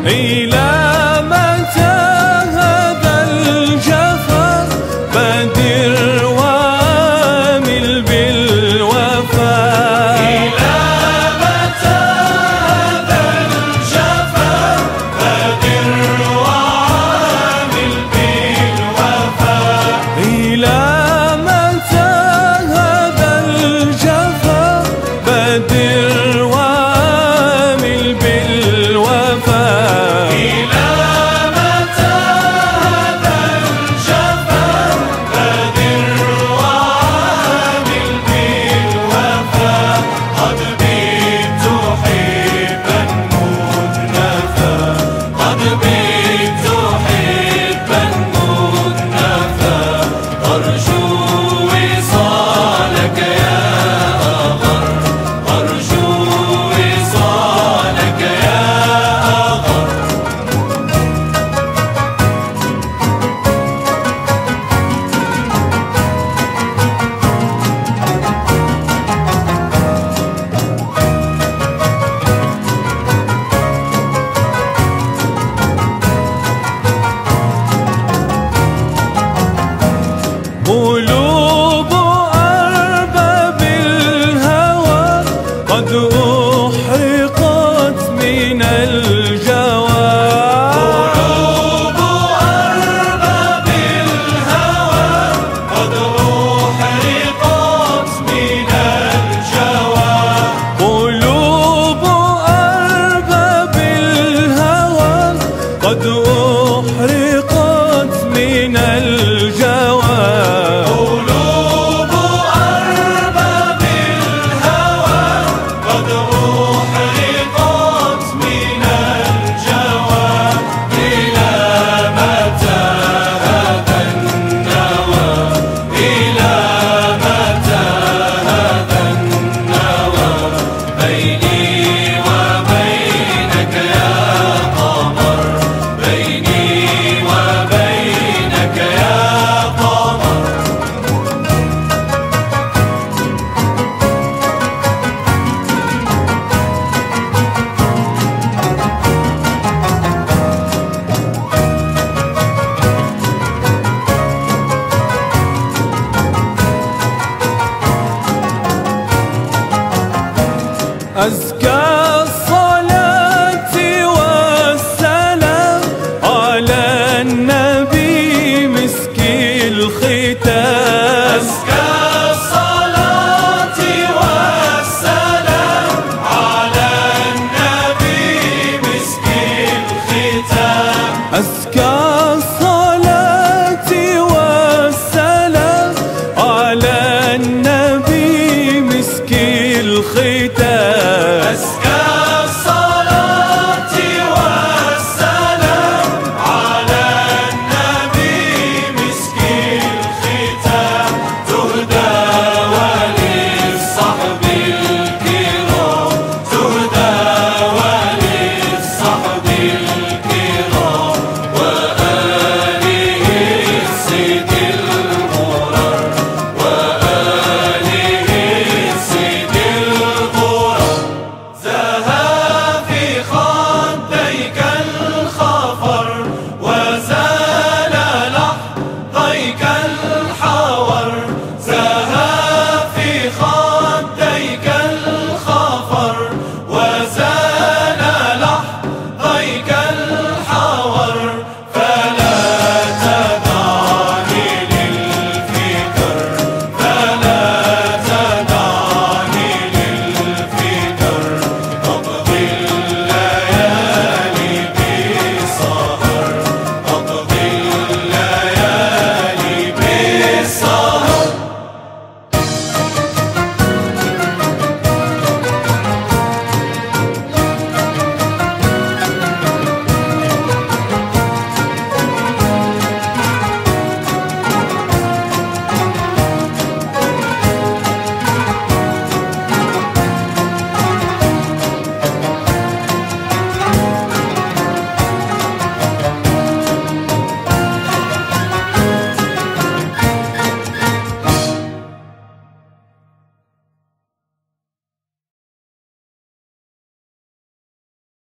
إلى متى هذا الجفا بادر وامل بالوفاء. إلى متى هذا الجفا بادر وامل بالوفاء. إلى متى هذا الجفا بادر وامل بالوفاء. إلى متى هذا الجفا بادر وامل بالوفاء. قد بيت حبا مدنفا، قد بيت حبا مدنفا، أرجو وصالك يا أغر، أرجو وصالك يا أغر. قلوب أرباب الهوى قد أحرقت من الجوى. قلوب أرباب الهوى قد أحرقت من الجوى. قلوب أرباب الهوى قد أحرقت من الجوى. قلوب أرباب الهوى قد أحرقت من الجوى. إلى متى هذا النوى، إلى متى هذا النوى. بيني وبينك يا قمر، بيني وبينك يا قمر. أزكى